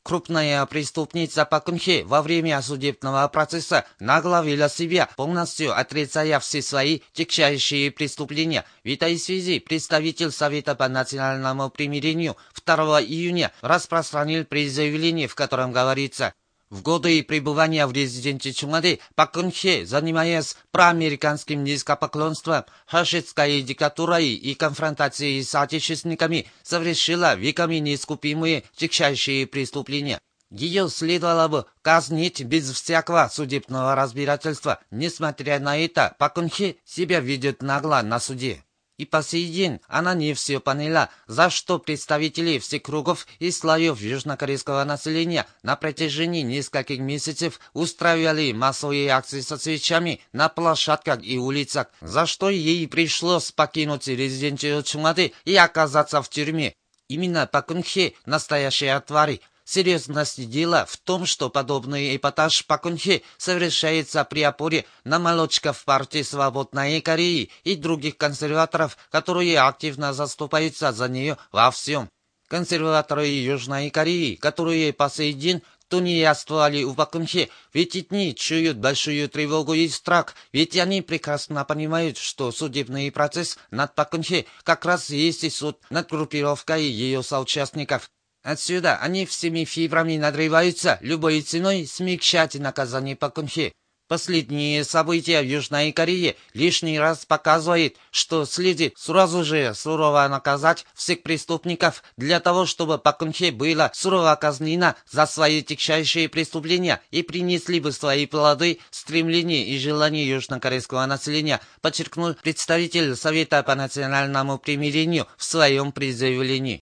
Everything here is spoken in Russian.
Крупная преступница Пак Кын Хе во время судебного процесса нагло вела себя, полностью отрицая все свои тягчайшие преступления. В этой связи представитель Совета по национальному примирению 2 июня распространил пресс-заявление, в котором говорится: в годы пребывания в резиденции Чонгваде Пак Кын Хе, занимаясь проамериканским низкопоклонством, хашистской диктатурой и конфронтацией с отечественниками, совершила веками неискупимые тягчайшие преступления. Ее следовало бы казнить без всякого судебного разбирательства. Несмотря на это, Пак Кын Хе себя ведет нагло на суде. И по сей день она не все поняла, за что представители всех кругов и слоев южнокорейского населения на протяжении нескольких месяцев устраивали массовые акции со свечами на площадках и улицах, за что ей пришлось покинуть резиденцию Чонгваде и оказаться в тюрьме. Именно Пак Кын Хе настоящая тварь. Серьезность дела в том, что подобный эпатаж Пак Кын Хе совершается при опоре на молодчиков партии Свободной Кореи и других консерваторов, которые активно заступаются за нее во всем. Консерваторы Южной Кореи, которые по сей день тунеядствовали у Пак Кын Хе, в эти дни чуют большую тревогу и страх, ведь они прекрасно понимают, что судебный процесс над Пак Кын Хе как раз есть и суд над группировкой ее соучастников. Отсюда они всеми фибрами надрываются любой ценой смягчать наказание Пак Кын Хе. Последние события в Южной Корее лишний раз показывают, что следует сразу же сурово наказать всех преступников для того, чтобы Пак Кын Хе была сурово казнена за свои тягчайшие преступления и принесли бы свои плоды стремления и желания южнокорейского населения, подчеркнул представитель Совета по национальному примирению в своем пресс-заявлении.